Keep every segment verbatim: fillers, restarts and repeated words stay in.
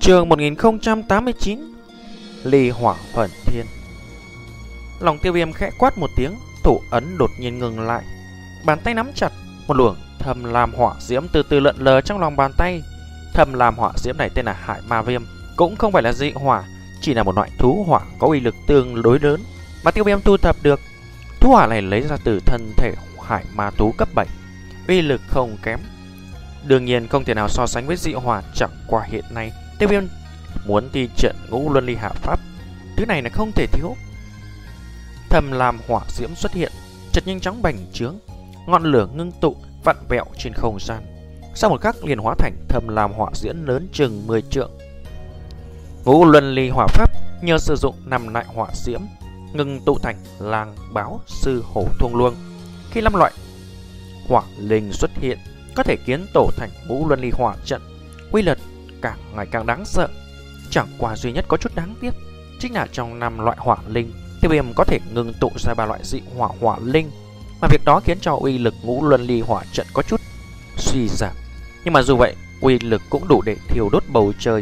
Chương một nghìn không trăm tám mươi chín. Ly hỏa phần thiên. Lòng Tiêu Viêm khẽ quát một tiếng, thủ ấn đột nhiên ngừng lại. Bàn tay nắm chặt, một luồng thầm lam hỏa diễm từ từ lượn lờ trong lòng bàn tay. Thầm lam hỏa diễm này tên là Hải Ma Viêm, cũng không phải là dị hỏa, chỉ là một loại thú hỏa có uy lực tương đối lớn mà Tiêu Viêm thu thập được. Thú hỏa này lấy ra từ thân thể Hải Ma thú cấp bảy, uy lực không kém, đương nhiên không thể nào so sánh với dị hỏa. Chẳng qua hiện nay Tiêu Viêm muốn thi trận Ngũ Luân Ly Hạ Pháp, thứ này là không thể thiếu. Thầm lam hỏa diễm xuất hiện, chợt nhanh chóng bành trướng, ngọn lửa ngưng tụ vặn vẹo trên không gian, sau một khắc liền hóa thành thầm lam hỏa diễm lớn chừng mười trượng. Ngũ Luân Ly Hỏa Pháp nhờ sử dụng năm loại hỏa diễm ngưng tụ thành lang báo sư hổ thuông luông. Khi năm loại hỏa linh xuất hiện, có thể kiến tổ thành Ngũ Luân Ly Hỏa trận, uy lực càng ngày càng đáng sợ. Chẳng qua duy nhất có chút đáng tiếc chính là trong năm loại hỏa linh, Tiêu Viêm có thể ngưng tụ ra ba loại dị hỏa hỏa linh, mà việc đó khiến cho uy lực Ngũ Luân Ly Hỏa trận có chút suy giảm. Nhưng mà dù vậy, uy lực cũng đủ để thiêu đốt bầu trời.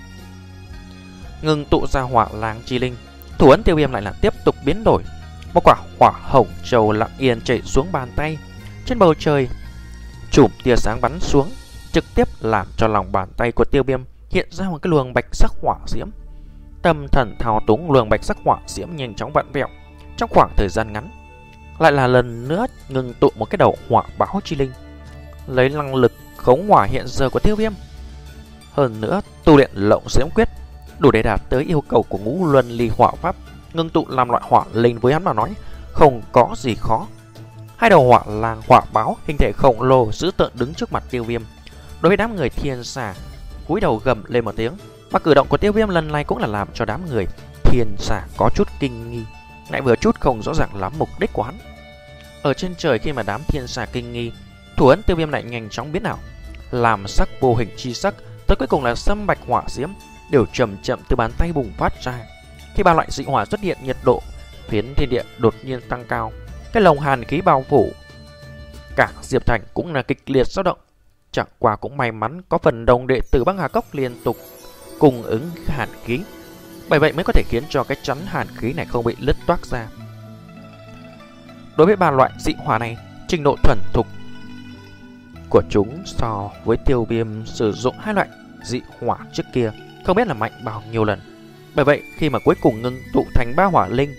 Ngưng tụ ra hỏa lang chi linh, thủ ấn Tiêu Viêm lại là tiếp tục biến đổi. Một quả hỏa hồng châu lặng yên chảy xuống bàn tay, trên bầu trời chùm tia sáng bắn xuống, trực tiếp làm cho lòng bàn tay của Tiêu Viêm hiện ra một cái luồng bạch sắc hỏa diễm. Tâm thần thao túng luồng bạch sắc hỏa diễm nhanh chóng vặn vẹo, trong khoảng thời gian ngắn lại là lần nữa ngưng tụ một cái đầu hỏa báo chi linh. Lấy năng lực khống hỏa hiện giờ của Tiêu Viêm, hơn nữa tu luyện Lộng Diễm Quyết, đủ để đạt tới yêu cầu của Ngũ Luân Ly Hỏa Pháp, ngưng tụ làm loại hỏa linh với hắn mà nói không có gì khó. Hai đầu hỏa lang hỏa báo hình thể khổng lồ dữ tợn đứng trước mặt Tiêu Viêm. Đối với đám người thiên xà, cúi đầu gầm lên một tiếng. Mà cử động của Tiêu Viêm lần này cũng là làm cho đám người thiên xà có chút kinh nghi, lại vừa chút không rõ ràng lắm mục đích của hắn. Ở trên trời, khi mà đám thiên xà kinh nghi, thủ ấn Tiêu Viêm lại nhanh chóng biến ảo, làm sắc vô hình chi sắc, tới cuối cùng là sâm bạch hỏa diễm đều chậm chậm từ bàn tay bùng phát ra. Khi ba loại dị hỏa xuất hiện, nhiệt độ phiến thiên địa đột nhiên tăng cao, cái lồng hàn khí bao phủ cả Diệp Thành cũng là kịch liệt dao động. Chẳng qua cũng may mắn có phần đồng đệ tử Băng Hà Cốc liên tục cung ứng hàn khí, bởi vậy mới có thể khiến cho cái chắn hàn khí này không bị lứt toác ra. Đối với ba loại dị hỏa này, trình độ thuần thục của chúng so với Tiêu Viêm sử dụng hai loại dị hỏa trước kia không biết là mạnh bao nhiêu lần. Bởi vậy khi mà cuối cùng ngưng tụ thành ba hỏa linh,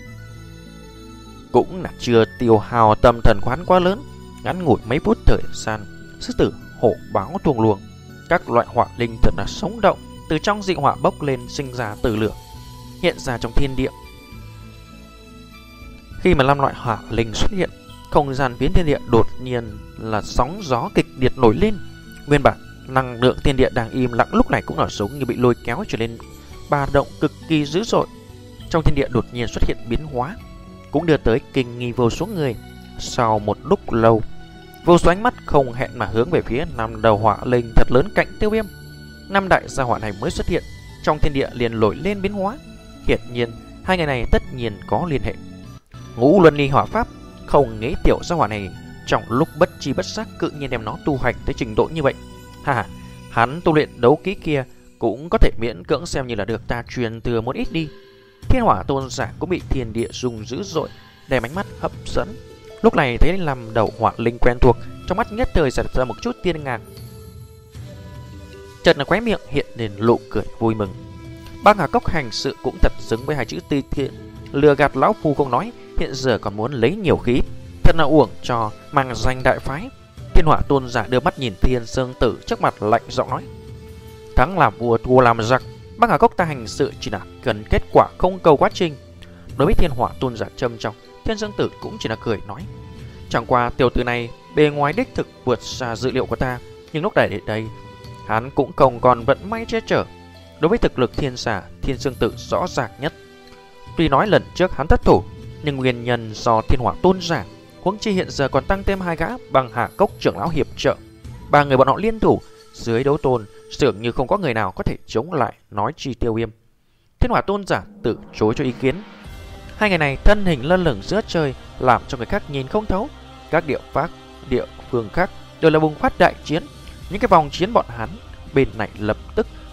cũng là chưa tiêu hao tâm thần quán quá lớn. Ngắn ngủi mấy phút thời gian, sư tử hổ báo thuông luồng, các loại hỏa linh thật là sống động, từ trong dị hỏa bốc lên sinh ra từ lửa, hiện ra trong thiên địa. Khi mà năm loại hỏa linh xuất hiện, không gian phiến thiên địa đột nhiên là sóng gió kịch liệt nổi lên. Nguyên bản năng lượng thiên địa đang im lặng lúc này cũng là giống như bị lôi kéo trở lên ba động cực kỳ dữ dội. Trong thiên địa đột nhiên xuất hiện biến hóa, cũng đưa tới kinh nghi vô số người. Sau một lúc lâu, vô số ánh mắt không hẹn mà hướng về phía năm đầu hỏa linh thật lớn cạnh Tiêu Viêm. Năm đại gia hỏa này mới xuất hiện, trong thiên địa liền nổi lên biến hóa. Hiển nhiên hai người này tất nhiên có liên hệ. Ngũ Luân Ly Hỏa Pháp không nghĩ tiểu gia hỏa này trong lúc bất chi bất giác cự nhiên đem nó tu hành tới trình độ như vậy. Hà, hắn tu luyện đấu kỹ kia cũng có thể miễn cưỡng xem như là được ta truyền thừa một ít đi. Thiên Hỏa Tôn giả cũng bị thiên địa rung dữ dội, đem ánh mắt hấp dẫn. Lúc này thấy làm đầu hỏa linh quen thuộc, trong mắt nhất thời giật ra một chút tiên ngạc, chợt là khóe miệng hiện lên nụ cười vui mừng. Băng Hà Cốc hành sự cũng thật xứng với hai chữ ti thiện, lừa gạt lão phu không nói, hiện giờ còn muốn lấy nhiều khí, thật là uổng cho mang danh đại phái. Thiên Hỏa Tôn giả đưa mắt nhìn Thiên Sơn Tử trước mặt, lạnh giọng nói: thắng làm vua, thua làm giặc, Băng Hà Cốc ta hành sự chỉ là cần kết quả, không cầu quá trình. Đối với Thiên Hỏa Tôn giả trầm trọng, Thiên Sơn Tử cũng chỉ là cười nói: chẳng qua tiểu tử này bề ngoài đích thực vượt xa dự liệu của ta, nhưng lúc này đến đây hắn cũng không còn vận may che chở. Đối với thực lực thiên xà, Thiên Sơn Tử rõ ràng nhất. Tuy nói lần trước hắn thất thủ, nhưng nguyên nhân do Thiên Hỏa Tôn giả, huống chi hiện giờ còn tăng thêm hai gã Băng Hà Cốc trưởng lão hiệp trợ, ba người bọn họ liên thủ dưới đấu tôn, dường như không có người nào có thể chống lại, nói chi Tiêu Viêm. Thiên Hỏa Tôn giả từ chối cho ý kiến. Hai người này thân hình lơ lửng giữa trời, làm cho người khác nhìn không thấu. Các địa pháp địa phương khác đều là bùng phát đại chiến. Những cái vòng chiến bọn hắn bên này lập tức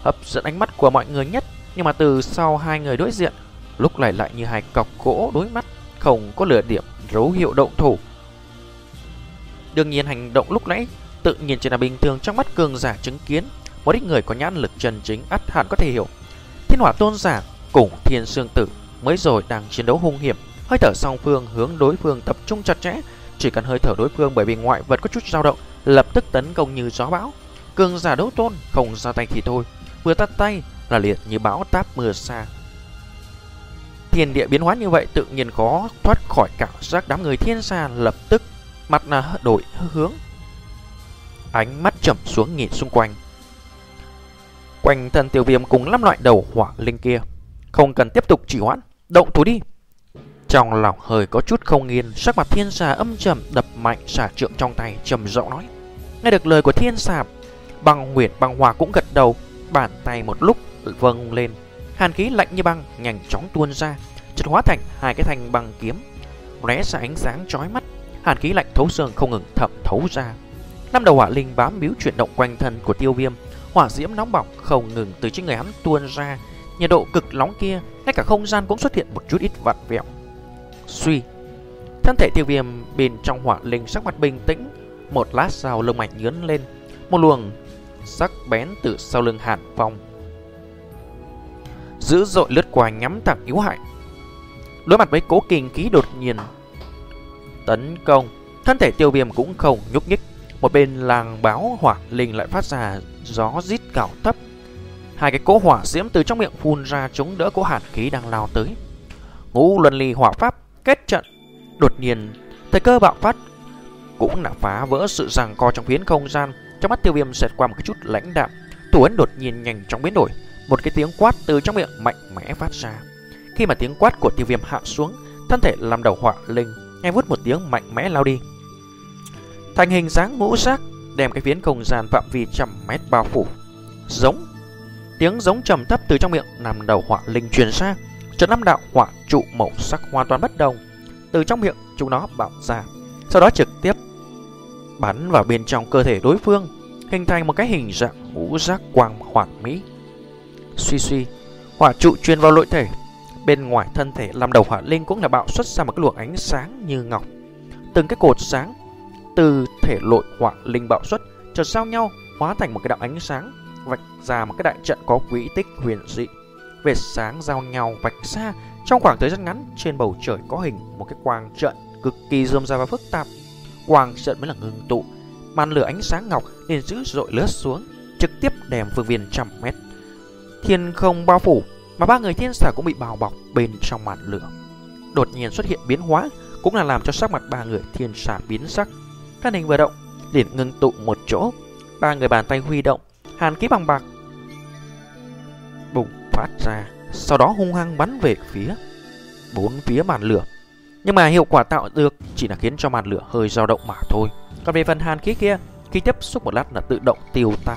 hấp dẫn ánh mắt của mọi người nhất. Nhưng mà từ sau hai người đối diện, lúc này lại như hai cọc gỗ đối mắt, không có lửa điểm dấu hiệu động thủ. Đương nhiên hành động lúc nãy tự nhiên chỉ là bình thường trong mắt cường giả chứng kiến. Một ít người có nhãn lực chân chính ắt hẳn có thể hiểu. Thiên Hỏa Tôn giả cùng Thiên Sương Tử mới rồi đang chiến đấu hung hiểm, hơi thở song phương hướng đối phương tập trung chặt chẽ. Chỉ cần hơi thở đối phương bởi vì ngoại vật có chút dao động, lập tức tấn công như gió bão. Cường giả đấu tôn không ra tay thì thôi, vừa tắt tay là liệt như bão táp mưa xa. Thiên địa biến hóa như vậy tự nhiên khó thoát khỏi cảm giác đám người thiên xa lập tức mặt là đổi hướng, ánh mắt chậm xuống nhìn xung quanh. Quanh thân Tiêu Viêm cùng năm loại đầu hỏa linh kia, không cần tiếp tục trì hoãn, động thủ đi. Trong lòng hơi có chút không yên, sắc mặt thiên xà âm trầm, đập mạnh xà trượng trong tay, trầm giọng nói. Nghe được lời của thiên xà, Băng Huyền Băng Hỏa cũng gật đầu, bàn tay một lúc vâng lên, hàn khí lạnh như băng nhanh chóng tuôn ra, chợt hóa thành hai cái thanh băng kiếm, lóe ra ánh sáng chói mắt, hàn khí lạnh thấu xương không ngừng thẩm thấu ra. Năm đầu hỏa linh bám víu chuyển động quanh thân của Tiêu Viêm, hỏa diễm nóng bỏng không ngừng từ trên người hắn tuôn ra, nhiệt độ cực nóng kia, ngay cả không gian cũng xuất hiện một chút ít vặn vẹo. Suy, thân thể Tiêu Viêm bên trong hỏa linh sắc mặt bình tĩnh, một lát sau lông mạch nhướng lên, một luồng sắc bén từ sau lưng Hàn Phong dữ dội lướt qua nhắm thẳng yếu hại. Đối mặt với cố kinh khí đột nhiên tấn công, thân thể Tiêu Viêm cũng không nhúc nhích. Một bên làng báo hỏa linh lại phát ra gió rít gào thấp, hai cái cỗ hỏa diễm từ trong miệng phun ra chống đỡ cỗ hàn khí đang lao tới. Ngũ luân ly hỏa pháp kết trận, đột nhiên thời cơ bạo phát cũng là phá vỡ sự giằng co trong phiến không gian. Trong mắt Tiêu Viêm xẹt qua một cái chút lãnh đạm, thủ ấn đột nhiên nhanh chóng biến đổi, một cái tiếng quát từ trong miệng mạnh mẽ phát ra. Khi mà tiếng quát của Tiêu Viêm hạ xuống, thân thể làm đầu hỏa linh nghe vút một tiếng mạnh mẽ lao đi, thành hình dáng ngũ sắc, đem cái phiến không gian phạm vi trăm mét bao phủ. Giống tiếng giống trầm thấp từ trong miệng nằm đầu hỏa linh truyền ra, chợt năm đạo hỏa trụ màu sắc hoàn toàn bất đồng từ trong miệng chúng nó bạo ra, sau đó trực tiếp bắn vào bên trong cơ thể đối phương, hình thành một cái hình dạng ngũ giác quang hoàn mỹ. Suy suy, hỏa trụ truyền vào nội thể, bên ngoài thân thể làm đầu hỏa linh cũng là bạo xuất ra một cái luồng ánh sáng như ngọc. Từng cái cột sáng từ thể nội hỏa linh bạo xuất chợt giao nhau hóa thành một cái đạo ánh sáng, vạch ra một cái đại trận có quỹ tích huyền dị. Vệt sáng giao nhau vạch xa trong khoảng thời gian ngắn, trên bầu trời có hình một cái quang trận cực kỳ rôm rà và phức tạp. Quang trận mới là ngưng tụ, màn lửa ánh sáng ngọc liền dữ dội lướt xuống, trực tiếp đem phương viên trăm mét thiên không bao phủ, mà ba người thiên xà cũng bị bao bọc bên trong màn lửa. Đột nhiên xuất hiện biến hóa, cũng là làm cho sắc mặt ba người thiên xà biến sắc. Thân hình vừa động liền ngưng tụ một chỗ, ba người bàn tay huy động, hàn khí bằng bạc bùng phát ra, sau đó hung hăng bắn về phía bốn phía màn lửa. Nhưng mà hiệu quả tạo được chỉ là khiến cho màn lửa hơi dao động mà thôi. Còn về phần hàn khí kia, khi tiếp xúc một lát là tự động tiêu tan.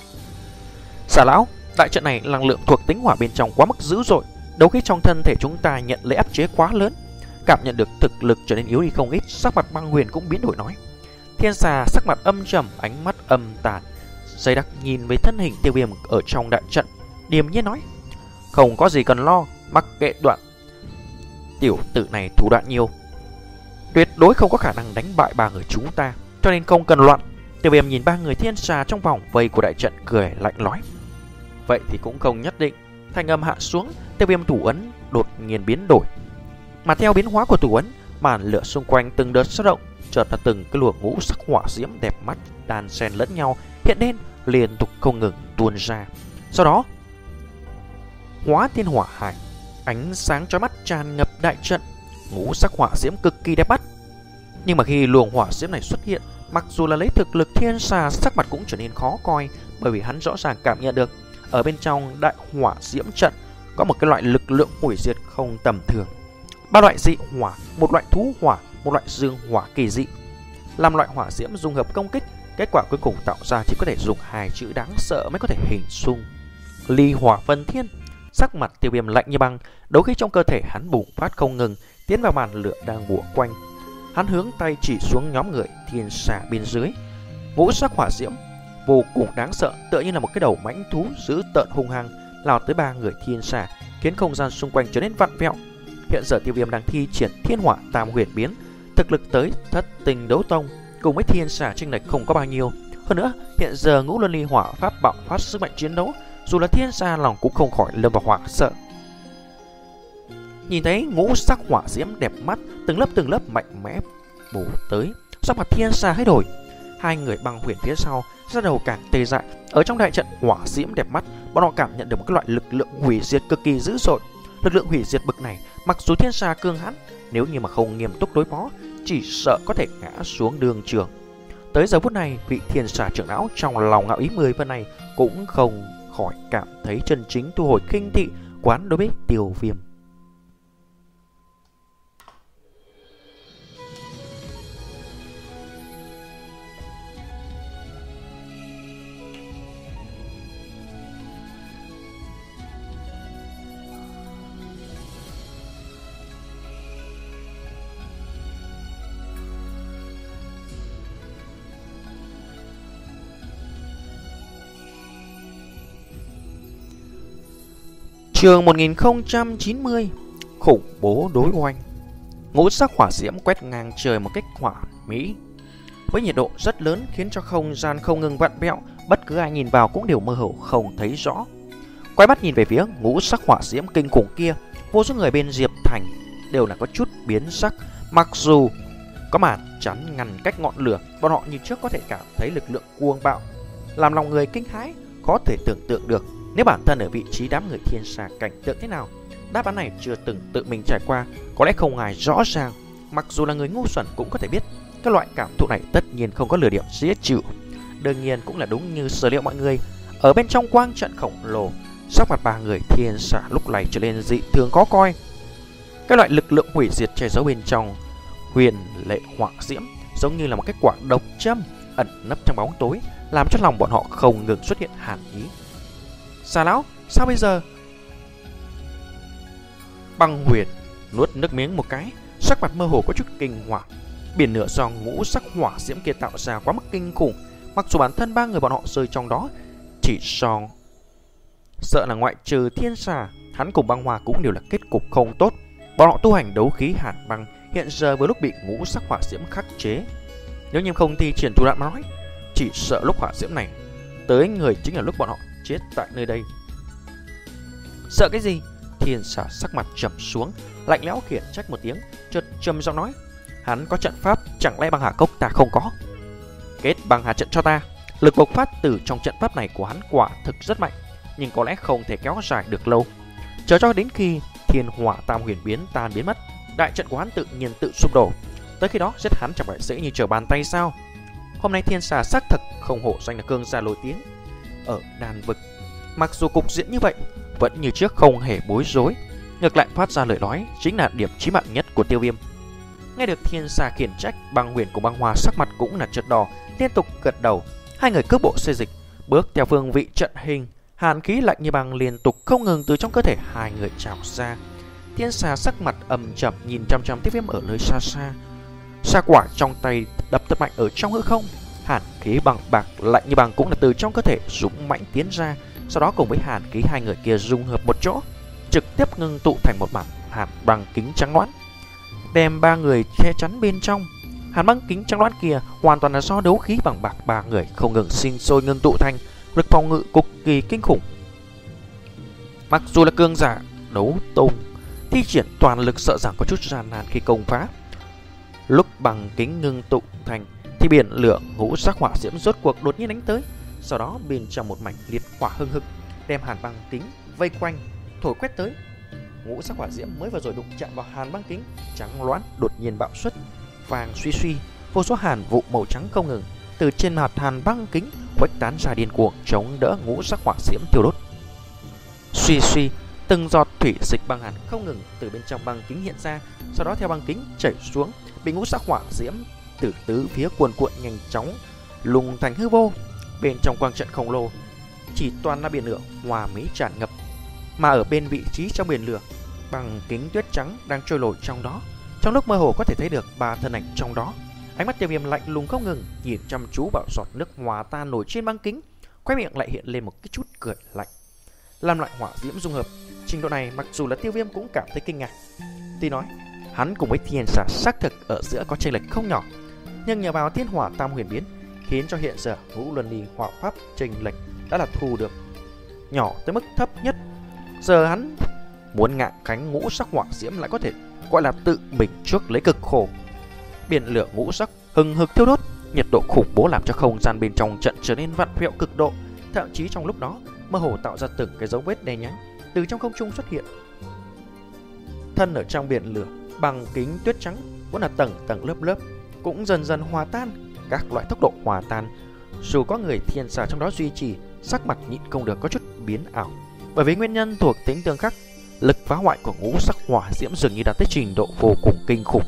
Xà lão, đại trận này năng lượng thuộc tính hỏa bên trong quá mức dữ dội, đấu khí trong thân thể chúng ta nhận lấy áp chế quá lớn, cảm nhận được thực lực trở nên yếu đi không ít. Sắc mặt Băng Huyền cũng biến đổi nói. Thiên xà sắc mặt âm trầm, ánh mắt âm tàn, dây đắc nhìn với thân hình Tiêu Viêm ở trong đại trận, điềm nhiên nói: không có gì cần lo, mặc kệ đoạn tiểu tử này thủ đoạn nhiều, tuyệt đối không có khả năng đánh bại ba người chúng ta, cho nên không cần loạn. Tiêu Viêm nhìn ba người thiên xà trong vòng vây của đại trận cười lạnh nói: vậy thì cũng không nhất định. Thanh âm hạ xuống, Tiêu Viêm thủ ấn đột nhiên biến đổi, mà theo biến hóa của thủ ấn, màn lửa xung quanh từng đợt xuất động, chợt là từng cái luồng ngũ sắc hỏa diễm đẹp mắt đan xen lẫn nhau hiện lên, liên tục không ngừng tuôn ra. Sau đó hóa thiên hỏa hải, ánh sáng chói mắt tràn ngập đại trận, ngũ sắc hỏa diễm cực kỳ đẹp mắt. Nhưng mà khi luồng hỏa diễm này xuất hiện, mặc dù là lấy thực lực thiên xà, sắc mặt cũng trở nên khó coi, bởi vì hắn rõ ràng cảm nhận được ở bên trong đại hỏa diễm trận có một cái loại lực lượng hủy diệt không tầm thường. Ba loại dị hỏa, một loại thú hỏa, một loại dương hỏa kỳ dị, làm loại hỏa diễm dung hợp công kích, kết quả cuối cùng tạo ra chỉ có thể dùng hai chữ đáng sợ mới có thể hình dung: ly hỏa phân thiên. Sắc mặt Tiêu Viêm lạnh như băng, đấu khí trong cơ thể hắn bùng phát không ngừng, tiến vào màn lửa đang bủa quanh. Hắn hướng tay chỉ xuống nhóm người thiên xà bên dưới, ngũ sắc hỏa diễm vô cùng đáng sợ, tựa như là một cái đầu mãnh thú dữ tợn hung hăng lao tới ba người thiên xà, khiến không gian xung quanh trở nên vặn vẹo. Hiện giờ Tiêu Viêm đang thi triển Thiên Hỏa Tam Huyền Biến, thực lực tới thất tinh đấu tông, cùng với thiên xà chênh lệch không có bao nhiêu. Hơn nữa, hiện giờ Ngũ Luân Ly Hỏa pháp bạo phát sức mạnh chiến đấu, dù là thiên xà lòng cũng không khỏi lâm vào hoảng sợ. Nhìn thấy ngũ sắc hỏa diễm đẹp mắt, từng lớp từng lớp mạnh mẽ bổ tới, sắc mặt thiên xà hơi đổi. Hai người băng huyền phía sau ra đầu càng tê dại. Ở trong đại trận hỏa diễm đẹp mắt, bọn họ cảm nhận được một cái loại lực lượng hủy diệt cực kỳ dữ dội. Lực lượng hủy diệt bậc này, mặc dù thiên xà cương hãn, nếu như mà không nghiêm túc đối phó, chỉ sợ có thể ngã xuống đường trường. Tới giờ phút này, vị thiên xà trưởng lão trong lòng ngạo ý mười phần này cũng không khỏi cảm thấy chân chính thu hồi khinh thị quán đối với Tiêu Viêm. Chương một nghìn không trăm chín mươi, khủng bố đối oanh. Ngũ sắc hỏa diễm quét ngang trời một cách hỏa mỹ, với nhiệt độ rất lớn khiến cho không gian không ngừng vặn vẹo, bất cứ ai nhìn vào cũng đều mơ hồ không thấy rõ. Quay mắt nhìn về phía ngũ sắc hỏa diễm kinh khủng kia, vô số người bên Diệp Thành đều là có chút biến sắc. Mặc dù có màn chắn ngăn cách ngọn lửa, bọn họ như trước có thể cảm thấy lực lượng cuồng bạo, làm lòng người kinh hãi, có thể tưởng tượng được nếu bản thân ở vị trí đám người thiên xà cảnh tượng thế nào. Đáp án này chưa từng tự mình trải qua, có lẽ không ai rõ ràng. Mặc dù là người ngu xuẩn cũng có thể biết, các loại cảm thụ này tất nhiên không có lửa điểm dễ chịu. Đương nhiên cũng là đúng như sở liệu mọi người. Ở bên trong quang trận khổng lồ, sắc mặt ba người thiên xà lúc này trở nên dị thường khó coi. Các loại lực lượng hủy diệt che giấu bên trong huyền lệ hỏa diễm, giống như là một cái quả độc châm ẩn nấp trong bóng tối, làm cho lòng bọn họ không ngừng xuất hiện hàn ý. Xà lão, sao bây giờ? Băng huyền nuốt nước miếng một cái, sắc mặt mơ hồ có chút kinh hoàng. Biển lửa do ngũ sắc hỏa diễm kia tạo ra quá mức kinh khủng, mặc dù bản thân ba người bọn họ rơi trong đó, chỉ so sợ là ngoại trừ thiên xà, hắn cùng băng hòa cũng đều là kết cục không tốt. Bọn họ tu hành đấu khí hàn băng, hiện giờ với lúc bị ngũ sắc hỏa diễm khắc chế, nếu như không thi triển thủ đoạn mà nói, chỉ sợ lúc hỏa diễm này tới người chính là lúc bọn họ chết tại nơi đây. Sợ cái gì? Thiên xà sắc mặt trầm xuống, lạnh lẽo khiển trách một tiếng, chợt trầm giọng nói: hắn có trận pháp, chẳng lẽ băng hà cốc ta không có? Kết băng hà trận cho ta. Lực bộc phát từ trong trận pháp này của hắn quả thực rất mạnh, nhưng có lẽ không thể kéo dài được lâu. Chờ cho đến khi thiên hỏa tam huyền biến tan biến mất, đại trận của hắn tự nhiên tự sụp đổ. Tới khi đó giết hắn chẳng phải dễ như trở bàn tay sao? Hôm nay thiên xà xác thực không hổ danh là cương gia nổi tiếng ở đàn vực. Mặc dù cục diện như vậy, vẫn như trước không hề bối rối, ngược lại phát ra lời nói chính là điểm chí mạng nhất của Tiêu Viêm. Nghe được thiên xà khiển trách, băng huyền cùng băng hoa sắc mặt cũng là chợt đỏ, liên tục gật đầu. Hai người cước bộ xê dịch, bước theo phương vị trận hình, hàn khí lạnh như băng liên tục không ngừng từ trong cơ thể hai người trào ra. Thiên xà sắc mặt âm trầm nhìn chăm chăm Tiêu Viêm ở nơi xa xa. Sa quả trong tay đập thật mạnh ở trong hư không, hàn khí bằng bạc lạnh như băng cũng là từ trong cơ thể dũng mãnh tiến ra, sau đó cùng với hàn khí hai người kia dung hợp một chỗ, trực tiếp ngưng tụ thành một mảng hàn băng kính trắng loãng, đem ba người che chắn bên trong. Hàn băng kính trắng loãng kia hoàn toàn là do đấu khí bằng bạc ba người không ngừng sinh sôi ngưng tụ thành, lực phòng ngự cực kỳ kinh khủng. Mặc dù là cương giả đấu tông, thi triển toàn lực sợ rằng có chút gian nan khi công phá. Lúc bằng kính ngưng tụ thành thì biển lửa ngũ sắc hỏa diễm rốt cuộc đột nhiên đánh tới, sau đó bên trong một mảnh liệt hỏa hưng hực đem hàn băng kính vây quanh thổi quét tới. Ngũ sắc hỏa diễm mới vừa rồi đụng chạm vào hàn băng kính trắng loãng đột nhiên bạo xuất, vàng suy suy, vô số hàn vụ màu trắng không ngừng từ trên mặt hàn băng kính khuếch tán ra điên cuồng chống đỡ ngũ sắc hỏa diễm thiêu đốt. Suy suy, từng giọt thủy dịch băng hàn không ngừng từ bên trong băng kính hiện ra, sau đó theo băng kính chảy xuống, bị ngũ sắc hỏa diễm từ tứ phía cuồn cuộn nhanh chóng lùng thành hư vô. Bên trong quang trận khổng lồ chỉ toàn là biển lửa hòa mỹ tràn ngập, mà ở bên vị trí trong biển lửa, bằng kính tuyết trắng đang trôi nổi trong đó. Trong lúc mơ hồ có thể thấy được ba thân ảnh trong đó. Ánh mắt Tiêu Viêm lạnh lùng không ngừng, nhìn chăm chú vào giọt nước hòa tan nổi trên băng kính, khóe miệng lại hiện lên một cái chút cười lạnh. Làm lại hỏa diễm dung hợp, trình độ này mặc dù là Tiêu Viêm cũng cảm thấy kinh ngạc. Tuy nói, hắn cùng với thiên xà xác thực ở giữa có chênh lệch không nhỏ, nhưng nhờ vào thiên hỏa tam huyền biến, khiến cho hiện giờ ngũ luân ly hỏa pháp chênh lệch đã là thu được nhỏ tới mức thấp nhất. Giờ hắn muốn ngạ cánh ngũ sắc hỏa diễm lại có thể gọi là tự mình trước lấy cực khổ. Biển lửa ngũ sắc hừng hực thiêu đốt, nhiệt độ khủng bố làm cho không gian bên trong trận trở nên vặn vẹo cực độ, thậm chí trong lúc đó mơ hồ tạo ra từng cái dấu vết đen nhánh từ trong không trung xuất hiện. Thân ở trong biển lửa, bằng kính tuyết trắng vẫn là tầng tầng lớp lớp, cũng dần dần hòa tan. Các loại tốc độ hòa tan, dù có người thiên xà trong đó duy trì, sắc mặt nhịn không được có chút biến ảo, bởi vì nguyên nhân thuộc tính tương khắc. Lực phá hoại của ngũ sắc hỏa diễm dường như đạt tới trình độ vô cùng kinh khủng.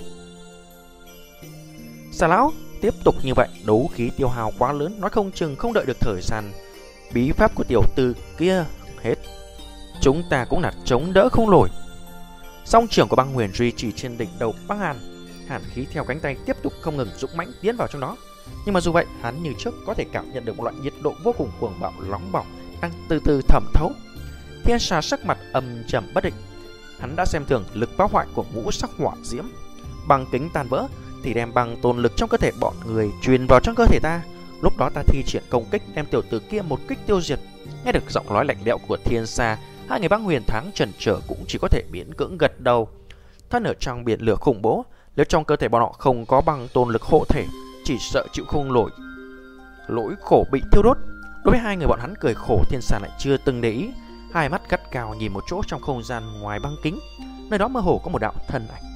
Xà lão tiếp tục như vậy, đấu khí tiêu hao quá lớn, nói không chừng không đợi được thời gian bí pháp của tiểu tử kia hết, chúng ta cũng là chống đỡ không nổi. Song trưởng của băng huyền duy trì trên đỉnh đầu băng hàn, hàn khí theo cánh tay tiếp tục không ngừng dũng mãnh tiến vào trong đó. Nhưng mà dù vậy, hắn như trước có thể cảm nhận được một loại nhiệt độ vô cùng cuồng bạo nóng bỏng đang từ từ thẩm thấu. Thiên xà sắc mặt âm trầm bất định, hắn đã xem thường lực phá hoại của ngũ sắc hỏa diễm. Băng kính tan vỡ thì đem băng tồn lực trong cơ thể bọn người truyền vào trong cơ thể ta. Lúc đó ta thi triển công kích đem tiểu tử kia một kích tiêu diệt. Nghe được giọng nói lạnh lẽo của thiên xà, hai người băng huyền thắng chần chờ cũng chỉ có thể miễn cưỡng gật đầu. Thân ở trong biển lửa khủng bố, nếu trong cơ thể bọn họ không có băng tồn lực hộ thể, chỉ sợ chịu không nổi lỗi khổ bị thiêu đốt. Đối với hai người bọn hắn cười khổ, thiên xà lại chưa từng để ý, hai mắt gắt cao nhìn một chỗ trong không gian ngoài băng kính, nơi đó mơ hồ có một đạo thân ảnh.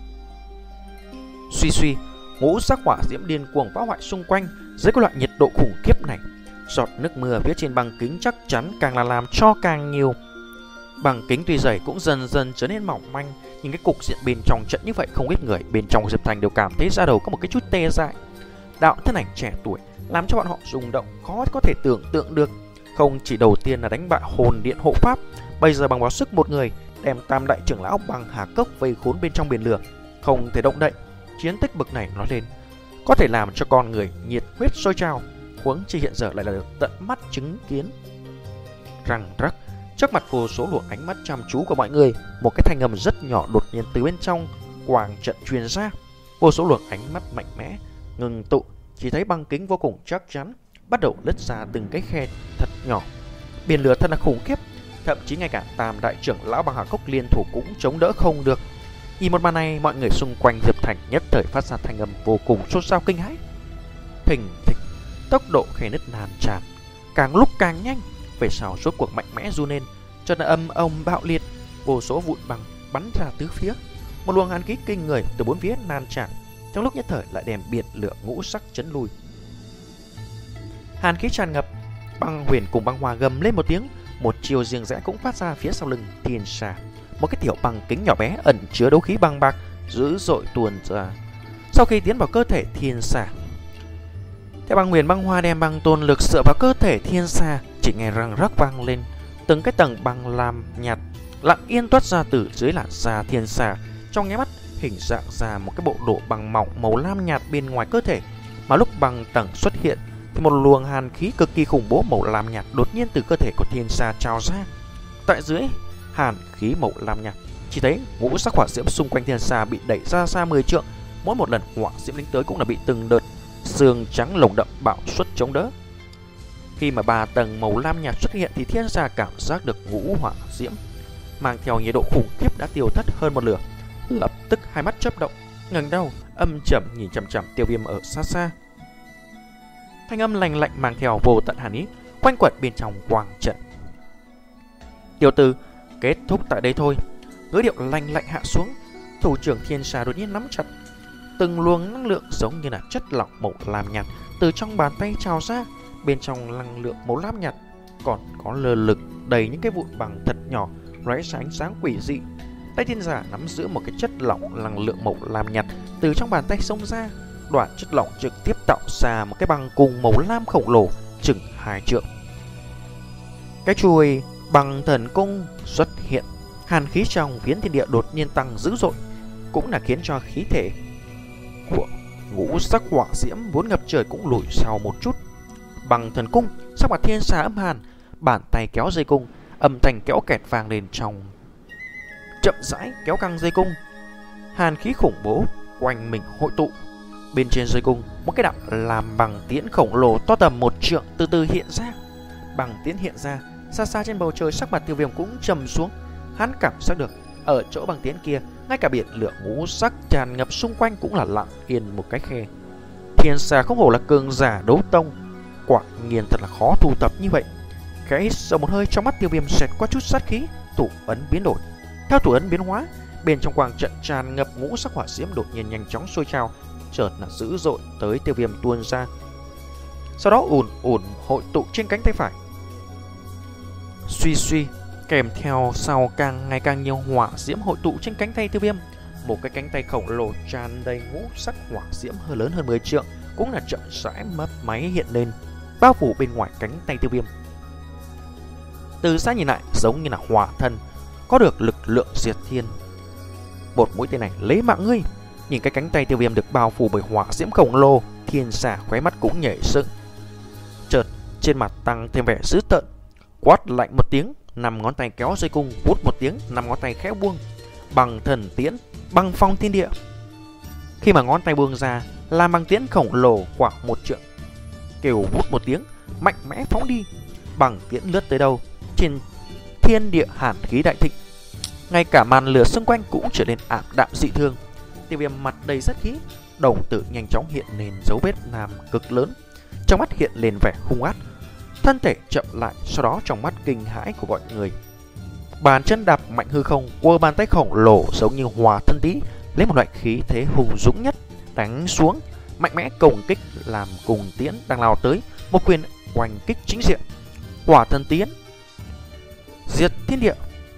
Suy suy, ngũ sắc hỏa diễm điên cuồng phá hoại xung quanh. Dưới cái loại nhiệt độ khủng khiếp này, giọt nước mưa viết trên băng kính chắc chắn càng là làm cho càng nhiều. Băng kính tuy dày cũng dần dần trở nên mỏng manh. Nhưng cái cục diện bên trong trận như vậy, không ít người bên trong Diệp Thành đều cảm thấy da đầu có một cái chút tê dại. Đạo thân ảnh trẻ tuổi làm cho bọn họ rung động khó có thể tưởng tượng được. Không chỉ đầu tiên là đánh bại hồn điện hộ pháp, bây giờ bằng vào sức một người đem tam đại trưởng lão bằng hà cốc vây khốn bên trong biển lửa, không thể động đậy. Chiến tích bậc này nói lên có thể làm cho con người nhiệt huyết sôi trào, huống chi hiện giờ lại là được tận mắt chứng kiến. Răng rắc, trước mặt vô số luồng ánh mắt chăm chú của mọi người, một cái thanh âm rất nhỏ đột nhiên từ bên trong quang trận truyền ra. Vô số luồng ánh mắt mạnh mẽ ngừng tụ, chỉ thấy băng kính vô cùng chắc chắn bắt đầu lứt ra từng cái khe thật nhỏ. Biển lửa thật là khủng khiếp, thậm chí ngay cả tam đại trưởng lão bằng hà cốc liên thủ cũng chống đỡ không được. Nhìn một màn này, mọi người xung quanh Diệp Thành nhất thời phát ra thanh âm vô cùng xôn xao kinh hãi. Thình thịch, tốc độ khe nứt lan tràn càng lúc càng nhanh, về sau rốt cuộc mạnh mẽ run lên, chợt âm ông bạo liệt, vô số vụn băng bắn ra tứ phía. Một luồng hàn khí kinh người từ bốn phía lan tràn, trong lúc nhất thời lại đem biển lửa ngũ sắc chấn lui. Hàn khí tràn ngập, băng huyền cùng băng hoa gầm lên một tiếng, một chiều riêng rẽ cũng phát ra phía sau lưng thiên xà. Một cái tiểu băng kính nhỏ bé ẩn chứa đấu khí băng bạc dữ dội tuôn ra sau khi tiến vào cơ thể thiên xà. Theo băng huyền băng hoa đem băng tồn lực dựa vào cơ thể thiên xà, chỉ nghe răng rắc vang lên, từng cái tầng băng lam nhạt lặng yên toát ra từ dưới làn da thiên xà, trong nháy mắt hình dạng ra một cái bộ độ băng mỏng màu lam nhạt bên ngoài cơ thể. Mà lúc băng tầng xuất hiện thì một luồng hàn khí cực kỳ khủng bố màu lam nhạt đột nhiên từ cơ thể của thiên xà trào ra. Tại dưới hàn khí màu lam nhạt, chỉ thấy ngũ sắc hỏa diễm xung quanh thiên xà bị đẩy ra xa mười trượng, mỗi một lần hỏa diễm đánh tới cũng là bị từng đợt sương trắng lồng đậm bạo xuất chống đỡ. Khi mà ba tầng màu lam nhạt xuất hiện thì thiên xà cảm giác được ngũ hỏa diễm mang theo nhiệt độ khủng khiếp đã tiêu thất hơn một nửa, lập tức hai mắt chớp động, ngẩng đầu âm trầm nhìn chằm chằm Tiêu Viêm ở xa xa. Thanh âm lạnh lạnh mang theo vô tận hàn ý quanh quẩn bên trong quang trận. Tiểu tử, kết thúc tại đây thôi. Ngữ điệu lạnh lạnh hạ xuống, thủ trưởng thiên xà đột nhiên nắm chặt, từng luồng năng lượng giống như là chất lỏng màu lam nhạt từ trong bàn tay trào ra. Bên trong năng lượng màu lam nhạt còn có lơ lực đầy những cái vụn bằng thật nhỏ lóe ra ánh sáng quỷ dị. Tay thiên giả nắm giữ một cái chất lỏng năng lượng màu lam nhạt từ trong bàn tay xông ra, đoạn chất lỏng trực tiếp tạo ra một cái băng cung màu lam khổng lồ chừng hai trượng. Cái chuôi bằng thần cung xuất hiện, hàn khí trong phiến thiên địa đột nhiên tăng dữ dội, cũng là khiến cho khí thể của Ngũ sắc hỏa diễm vốn ngập trời cũng lùi sau một chút. Bằng thần cung, sắc mặt thiên xà âm hàn, bàn tay kéo dây cung, âm thanh kéo kẹt vang lên trong. Chậm rãi kéo căng dây cung, hàn khí khủng bố quanh mình hội tụ. Bên trên dây cung, một cái đạo làm bằng tiễn khổng lồ to tầm một trượng từ từ hiện ra. Bằng tiễn hiện ra, xa xa trên bầu trời sắc mặt Tiêu Viêm cũng trầm xuống. Hắn cảm giác được ở chỗ bằng tiễn kia, ngay cả biển lửa ngũ sắc tràn ngập xung quanh cũng là lặng yên một cái khe. Thiên xà không hổ là cường giả đấu tông, quả nhiên thật là khó thu tập như vậy. Khẽ hít sâu một hơi, trong mắt Tiêu Viêm xẹt qua chút sát khí, thủ ấn biến đổi. Theo thủ ấn biến hóa, bên trong quang trận tràn ngập ngũ sắc hỏa diễm đột nhiên nhanh chóng sôi trào, chợt là dữ dội tới Tiêu Viêm tuôn ra. Sau đó ùn ùn hội tụ trên cánh tay phải. Suy suy, kèm theo sau càng ngày càng nhiều hỏa diễm hội tụ trên cánh tay Tiêu Viêm. Một cái cánh tay khổng lồ tràn đầy ngũ sắc hỏa diễm hơi lớn hơn mười trượng cũng là chậm rãi mất máy hiện lên, bao phủ bên ngoài cánh tay Tiêu Viêm. Từ xa nhìn lại giống như là hỏa thần, có được lực lượng diệt thiên. Một mũi tên này lấy mạng ngươi. Nhìn cái cánh tay Tiêu Viêm được bao phủ bởi hỏa diễm khổng lồ, thiên xà khóe mắt cũng nhảy dựng. Chợt trên mặt tăng thêm vẻ dữ tợn, quát lạnh một tiếng, năm ngón tay kéo dây cung, vút một tiếng, năm ngón tay khẽ buông, bằng thần tiễn, băng phong thiên địa. Khi mà ngón tay buông ra, làm bằng tiễn khổng lồ khoảng một trượng, kêu vút một tiếng, mạnh mẽ phóng đi. Bằng tiễn lướt tới đâu, trên thiên địa hàn khí đại thịnh, ngay cả màn lửa xung quanh cũng trở nên ảm đạm dị thường. Tiêu Viêm mặt đầy sát khí, đồng tử nhanh chóng hiện lên dấu vết nam cực lớn, trong mắt hiện lên vẻ hung ác, thân thể chậm lại, sau đó trong mắt kinh hãi của mọi người, bàn chân đạp mạnh hư không, quơ bàn tay khổng lồ giống như hòa thân tí, lấy một loại khí thế hùng dũng nhất đánh xuống, mạnh mẽ công kích làm cùng tiễn đang lao tới, một quyền oanh kích chính diện, hỏa thân tiến, diệt thiên địa.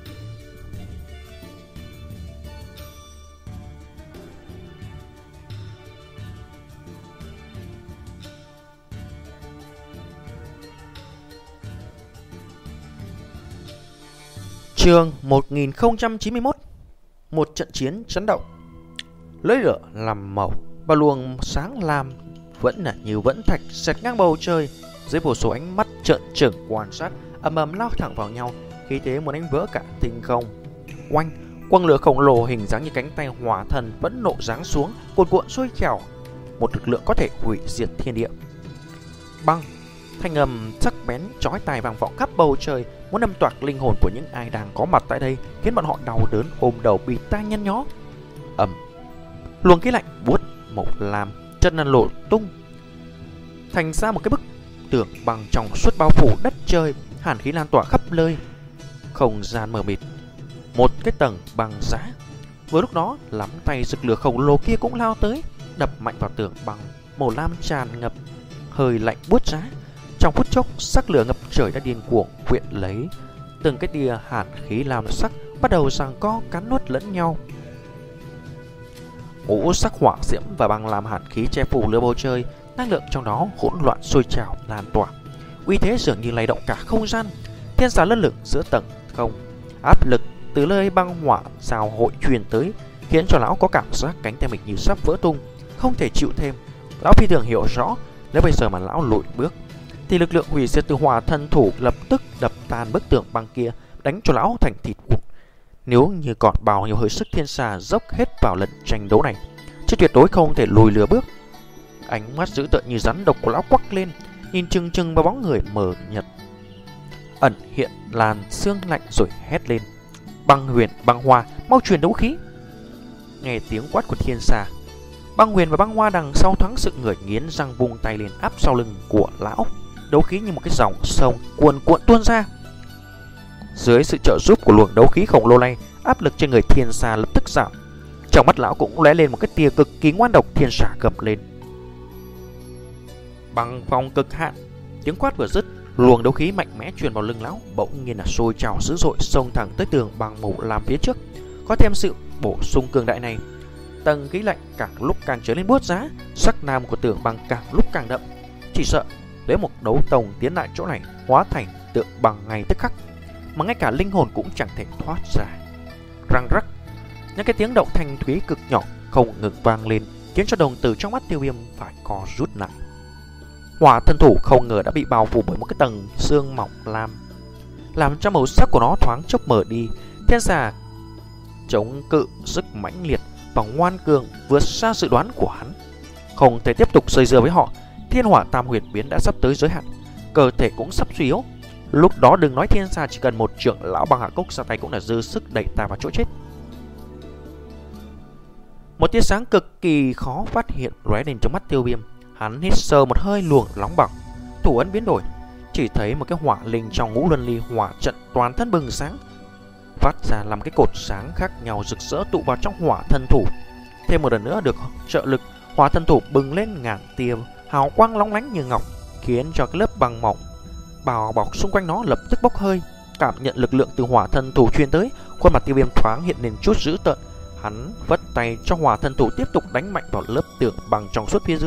Chương một nghìn không trăm chín mươi mốt. Một trận chiến chấn động. Lưỡi lửa làm màu và luồng sáng lam vẫn là như vẫn thạch xẹt ngang bầu trời, dưới vô số ánh mắt trợn trừng quan sát, ầm ầm lao thẳng vào nhau, khí thế muốn đánh vỡ cả tinh không. Oanh, quang lửa khổng lồ hình dáng như cánh tay hỏa thần vẫn nộ giáng xuống, cuồn cuộn sôi trào, một lực lượng có thể hủy diệt thiên địa. Băng, thanh âm sắc bén chói tai vang vọng khắp bầu trời, muốn đâm toạc linh hồn của những ai đang có mặt tại đây, khiến bọn họ đau đớn ôm đầu bịt tai nhăn nhó. Ầm, luồng khí lạnh buốt màu lam chân là lộ tung, thành ra một cái bức tường bằng trong suốt bao phủ đất trời, hàn khí lan tỏa khắp nơi, không gian mờ mịt, một cái tầng băng giá. Vừa lúc đó, lắm tay rực lửa khổng lồ kia cũng lao tới, đập mạnh vào tường bằng màu lam tràn ngập hơi lạnh buốt giá. Trong phút chốc, sắc lửa ngập trời đã điên cuồng quyện lấy, từng cái tia hàn khí lam sắc bắt đầu giằng co cắn nuốt lẫn nhau. Ngũ sắc hỏa diễm và băng làm hàn khí che phủ lửa bầu trời, năng lượng trong đó hỗn loạn sôi trào lan tỏa, uy thế dường như lay động cả không gian. Thiên xà lơ lửng giữa tầng không, áp lực từ nơi băng hỏa giao hội truyền tới, khiến cho lão có cảm giác cánh tay mình như sắp vỡ tung, không thể chịu thêm. Lão phi thường hiểu rõ, nếu bây giờ mà lão lùi bước thì lực lượng hủy diệt từ hỏa thân thủ lập tức đập tan bức tường băng kia, đánh cho lão thành thịt vụn. Nếu như còn bao nhiêu hơi sức, thiên xà dốc hết vào lần tranh đấu này, chứ tuyệt đối không thể lùi lừa bước. Ánh mắt dữ tợn như rắn độc của lão quắc lên, nhìn chừng chừng vào bóng người mờ nhật ẩn hiện làn sương lạnh, rồi hét lên: Băng Huyền, Băng Hoa, mau truyền đấu khí! Nghe tiếng quát của thiên xà, Băng Huyền và Băng Hoa đằng sau thoáng sự người, nghiến răng vung tay lên áp sau lưng của lão. Đấu khí như một cái dòng sông cuồn cuộn tuôn ra. Dưới sự trợ giúp của luồng đấu khí khổng lồ này, áp lực trên người thiên xà lập tức giảm. Trong mắt lão cũng lóe lên một cái tia cực kỳ ngoan độc. Thiên xà gầm lên: Băng phong cực hạn! Tiếng quát vừa dứt, luồng đấu khí mạnh mẽ truyền vào lưng lão, bỗng nhiên là sôi trào dữ dội, xông thẳng tới tường bằng màu lam phía trước. Có thêm sự bổ sung cường đại này, tầng khí lạnh càng lúc càng trở nên buốt giá, sắc nam của tường băng càng lúc càng đậm. Chỉ sợ nếu một đấu tông tiến lại chỗ này, hóa thành tượng bằng ngay tức khắc, mà ngay cả linh hồn cũng chẳng thể thoát ra. Răng rắc, những cái tiếng động thanh thúy cực nhỏ không ngừng vang lên, khiến cho đồng tử trong mắt Tiêu Viêm phải co rút lại. Hỏa thân thủ không ngờ đã bị bao phủ bởi một cái tầng xương mỏng lam, làm cho màu sắc của nó thoáng chốc mờ đi. Thiên xà chống cự sức mãnh liệt và ngoan cường vượt xa dự đoán của hắn, không thể tiếp tục dây dưa với họ. Thiên hỏa tam huyền biến đã sắp tới giới hạn, cơ thể cũng sắp suy yếu. Lúc đó đừng nói thiên xà, chỉ cần một trưởng lão bằng hạ cốc ra tay cũng là dư sức đẩy ta vào chỗ chết. Một tia sáng cực kỳ khó phát hiện lóe lên trong mắt Tiêu Viêm. Hắn hít sâu một hơi luồng nóng bỏng, thủ ấn biến đổi, chỉ thấy một cái hỏa linh trong ngũ luân ly hỏa trận toàn thân bừng sáng, phát ra làm cái cột sáng khác nhau rực rỡ tụ vào trong hỏa thân thủ. Thêm một lần nữa được trợ lực, hỏa thân thủ bừng lên ngàn tia hào quang long lánh như ngọc, khiến cho cái lớp băng mỏng bao bọc xung quanh nó lập tức bốc hơi. Cảm nhận lực lượng từ hỏa thân thủ truyền tới, khuôn mặt Tiêu Viêm thoáng hiện lên chút dữ tợn. Hắn vất tay cho hỏa thân thủ tiếp tục đánh mạnh vào lớp tường bằng trong suốt phía dưới.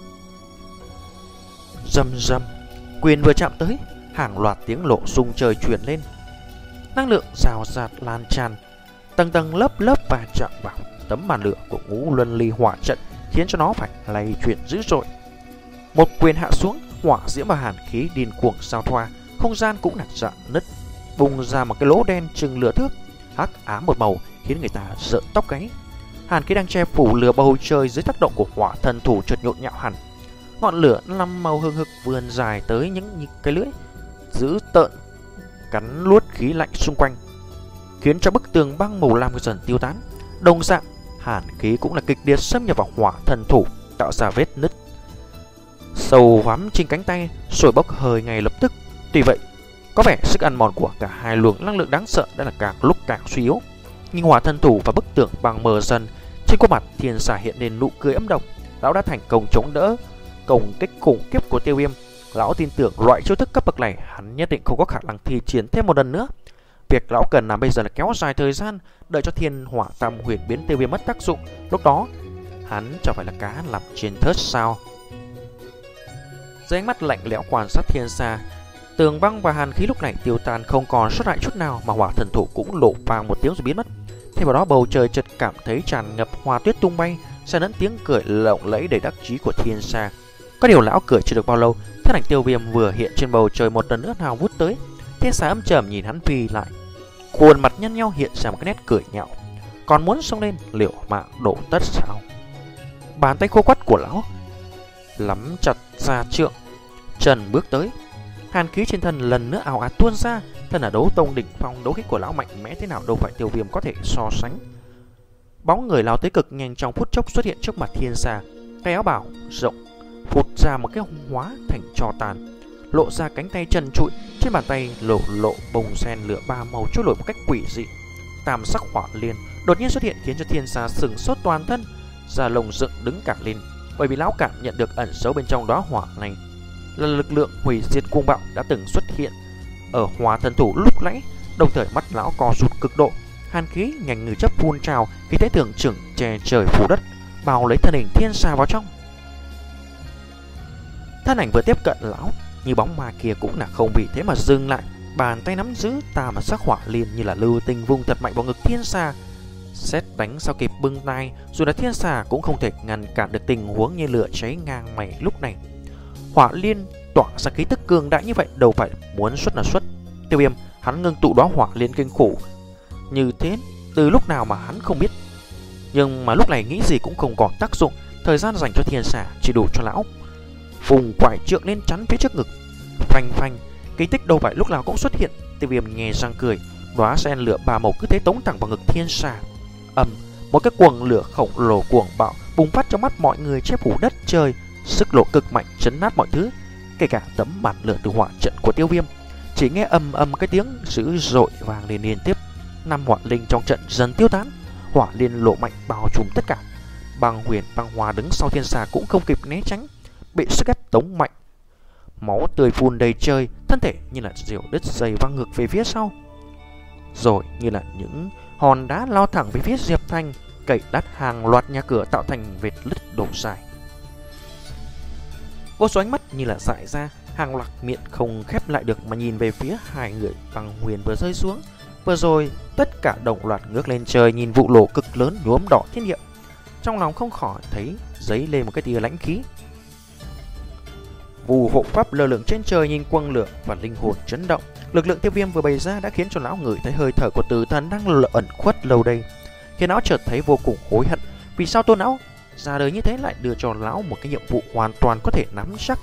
Rầm rầm, quyền vừa chạm tới, hàng loạt tiếng lộ rung trời truyền lên, năng lượng rào rạt lan tràn, tầng tầng lớp lớp và chạm vào tấm màn lửa của ngũ luân ly hỏa trận, khiến cho nó phải lay chuyển dữ dội. Một quyền hạ xuống, hỏa diễm và hàn khí điên cuồng giao thoa, không gian cũng nạt rạn nứt, bùng ra một cái lỗ đen chừng lửa thước, hắc ám một màu khiến người ta rợn tóc gáy. Hàn khí đang che phủ lửa bầu trời dưới tác động của hỏa thần thủ chợt nhộn nhạo hẳn, ngọn lửa năm màu hừng hực vươn dài tới những, những cái lưỡi dữ tợn cắn luốt khí lạnh xung quanh, khiến cho bức tường băng màu lam dần tiêu tán. Đồng dạng, hàn khí cũng là kịch liệt xâm nhập vào hỏa thần thủ, tạo ra vết nứt sâu hoắm trên cánh tay, sôi bốc hơi ngay lập tức. Tuy vậy, có vẻ sức ăn mòn của cả hai luồng năng lượng đáng sợ đã là càng lúc càng suy yếu. Nhưng hỏa thần thủ và bức tường băng mờ dần, trên khuôn mặt Thiên Xà hiện lên nụ cười ấm độc. Lão đã thành công chống đỡ công kích khủng khiếp của Tiêu Viêm. Lão tin tưởng loại chiêu thức cấp bậc này hắn nhất định không có khả năng thi triển thêm một lần nữa. Việc lão cần làm bây giờ là kéo dài thời gian, đợi cho thiên hỏa tam huyền biến Tiêu Viêm mất tác dụng. Lúc đó hắn chẳng phải là cá nằm trên thớt sao? Dưới ánh mắt lạnh lẽo quan sát Thiên Xà, tường băng và hàn khí lúc này tiêu tan không còn sót lại chút nào, mà hỏa thần thủ cũng lộ vang một tiếng rồi biến mất. Thêm vào đó bầu trời chợt cảm thấy tràn ngập hoa tuyết tung bay, xen lẫn tiếng cười lộng lẫy đầy đắc chí của Thiên Xà. Có điều lão cười chưa được bao lâu, thân ảnh Tiêu Viêm vừa hiện trên bầu trời một lần nữa nào vút tới. Thiên Xà âm trầm nhìn hắn phi lại, khuôn mặt nhăn nhau hiện ra một cái nét cười nhạo. Còn muốn xông lên liều mạng đổ tất sao? Bàn tay khô quắt của lão lắm chặt ra trượng, trần bước tới, hàn khí trên thân lần nữa ào ạt tuôn ra. Thân là đấu tông đỉnh phong, đấu khí của lão mạnh mẽ thế nào đâu phải Tiêu Viêm có thể so sánh. Bóng người lao tới cực nhanh, trong phút chốc xuất hiện trước mặt Thiên Xà, cái áo bào rộng phụt ra một cái hóa thành tro tàn, lộ ra cánh tay trần trụi, trên bàn tay lộ lộ bông sen lửa ba màu trôi nổi một cách quỷ dị. Tam sắc hỏa liên đột nhiên xuất hiện khiến cho Thiên Xà sừng sốt toàn thân, da lông dựng đứng cả lên, bởi vì lão cảm nhận được ẩn giấu bên trong đóa hỏa này là lực lượng hủy diệt cuồng bạo đã từng xuất hiện ở hỏa thần thủ lúc nãy. Đồng thời mắt lão co rụt cực độ, hàn khí nhanh như chớp phun trào, khí thế tưởng chừng che trời phủ đất, bao lấy thân hình Thiên Xà vào trong. Thân ảnh vừa tiếp cận lão, như bóng ma kia cũng là không vì thế mà dừng lại, bàn tay nắm giữ tam sắc hỏa liên như là lưu tinh vung thật mạnh vào ngực Thiên Xà. Sét đánh sao kịp bưng tay, dù là Thiên Xà cũng không thể ngăn cản được tình huống như lửa cháy ngang mày lúc này. Hỏa liên tỏa ra khí tức cường đại như vậy đâu phải muốn xuất là xuất. Tiêu Viêm hắn ngưng tụ đóa hỏa liên kinh khủng như thế từ lúc nào mà hắn không biết, nhưng mà lúc này nghĩ gì cũng không còn tác dụng. Thời gian dành cho Thiên Xà chỉ đủ cho lão vùng quải trượng lên chắn phía trước ngực. Phanh phanh, kỳ tích đâu phải lúc nào cũng xuất hiện. Tiêu Viêm nhè răng cười, đóa sen lửa ba màu cứ thế tống thẳng vào ngực Thiên Xà. Ầm, một cái cuồng lửa khổng lồ cuồng bạo bùng phát trong mắt mọi người, che phủ đất trời, sức lộ cực mạnh chấn nát mọi thứ, kể cả tấm màn lửa từ hỏa trận của Tiêu Viêm. Chỉ nghe ầm ầm cái tiếng dữ dội vang lên liên tiếp, năm hỏa linh trong trận dần tiêu tán, hỏa liên lộ mạnh bao trùm tất cả. Băng Huyền, Băng Hoa đứng sau Thiên Xà cũng không kịp né tránh, bị sức ép tống mạnh, máu tươi phun đầy trời, thân thể như là diều đứt dây văng ngược về phía sau, rồi như là những hòn đá lao thẳng về phía Diệp Thành, cậy đắt hàng loạt nhà cửa tạo thành vệt lứt đổ dài. Vô số ánh mắt như là dại ra, hàng loạt miệng không khép lại được mà nhìn về phía hai người Băng Huyền vừa rơi xuống. Vừa rồi tất cả đồng loạt ngước lên trời nhìn vụ nổ cực lớn nhuốm đỏ thiên địa, trong lòng không khỏi thấy dấy lên một cái tia lãnh khí. Phù hộ pháp lơ lửng trên trời nhìn quang lửa và linh hồn chấn động. Lực lượng tiêu viêm vừa bày ra đã khiến cho lão ngửi thấy hơi thở của tử thần đang ẩn khuất lâu đây, khiến lão chợt thấy vô cùng hối hận. Vì sao tôn lão ra đời như thế lại đưa cho lão một cái nhiệm vụ hoàn toàn có thể nắm chắc?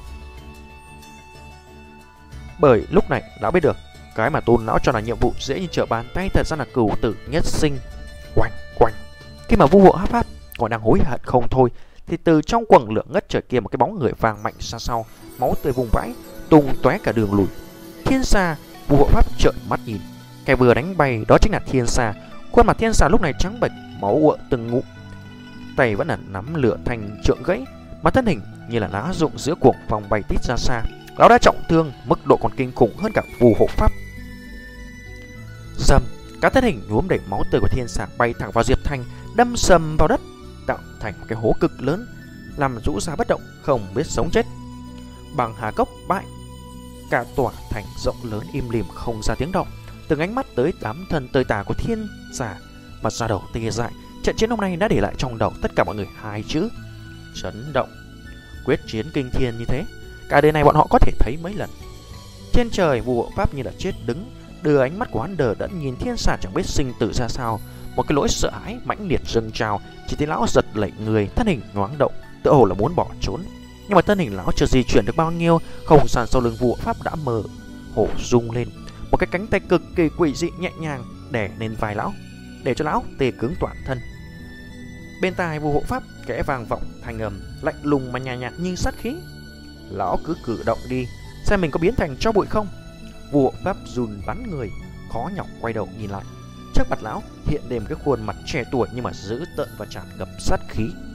Bởi lúc này lão biết được cái mà tôn lão cho là nhiệm vụ dễ như trở bàn tay thật ra là cửu tử nhất sinh. Quanh quanh, khi mà vu hộ hấp pháp còn đang hối hận không thôi, thì từ trong quầng lửa ngất trời kia một cái bóng người vàng mạnh ra sau, máu tươi vùng vãi tung tóe cả đường lùi. Thiên Sa, vu hộ pháp trợn mắt nhìn, kẻ vừa đánh bay đó chính là Thiên Sa. Khuôn mặt Thiên Sa lúc này trắng bệch, máu ựa từng ngụm, tay vẫn là nắm lửa thành trượng gãy, mà thân hình như là lá rụng giữa cuồng phong bay tít ra xa. Lão đã trọng thương, mức độ còn kinh khủng hơn cả phù hộ pháp. Dầm, cả thân hình nhuốm đầy máu tươi của Thiên Sa bay thẳng vào Diệp Thanh, đâm sầm vào đất, tạo thành một cái hố cực lớn, làm rũ ra bất động, không biết sống chết. Bằng Hà Cốc bại, cả tòa thành rộng lớn im lìm không ra tiếng động. Từng ánh mắt tới tám thân tơi tả của Thiên Sa mà ra đầu tê dại. Trận chiến hôm nay đã để lại trong đầu tất cả mọi người hai chữ: chấn động. Quyết chiến kinh thiên như thế, cả đời này bọn họ có thể thấy mấy lần. Trên trời, vu hộ pháp như là chết đứng, đưa ánh mắt của hắn đờ đẫn nhìn Thiên Sa chẳng biết sinh tử ra sao. Một cái nỗi sợ hãi mãnh liệt dâng trào, chỉ thấy lão giật lẩy người, thân hình nhoáng động, tựa hồ là muốn bỏ trốn. Nhưng mà thân hình lão chưa di chuyển được bao nhiêu, không gian sau lưng vu hộ pháp đã mờ hổ rung lên. Một cái cánh tay cực kỳ quỷ dị nhẹ nhàng đè lên vai lão, để cho lão tê cứng toàn thân. Bên tai vu hộ pháp kẽ vang vọng thành âm lạnh lùng mà nhàn nhạt như sát khí: lão cứ cử động đi, xem mình có biến thành tro bụi không. Vu hộ pháp run bắn người, khó nhọc quay đầu nhìn lại. Trước mặt lão hiện lên cái khuôn mặt trẻ tuổi nhưng mà dữ tợn và tràn ngập sát khí.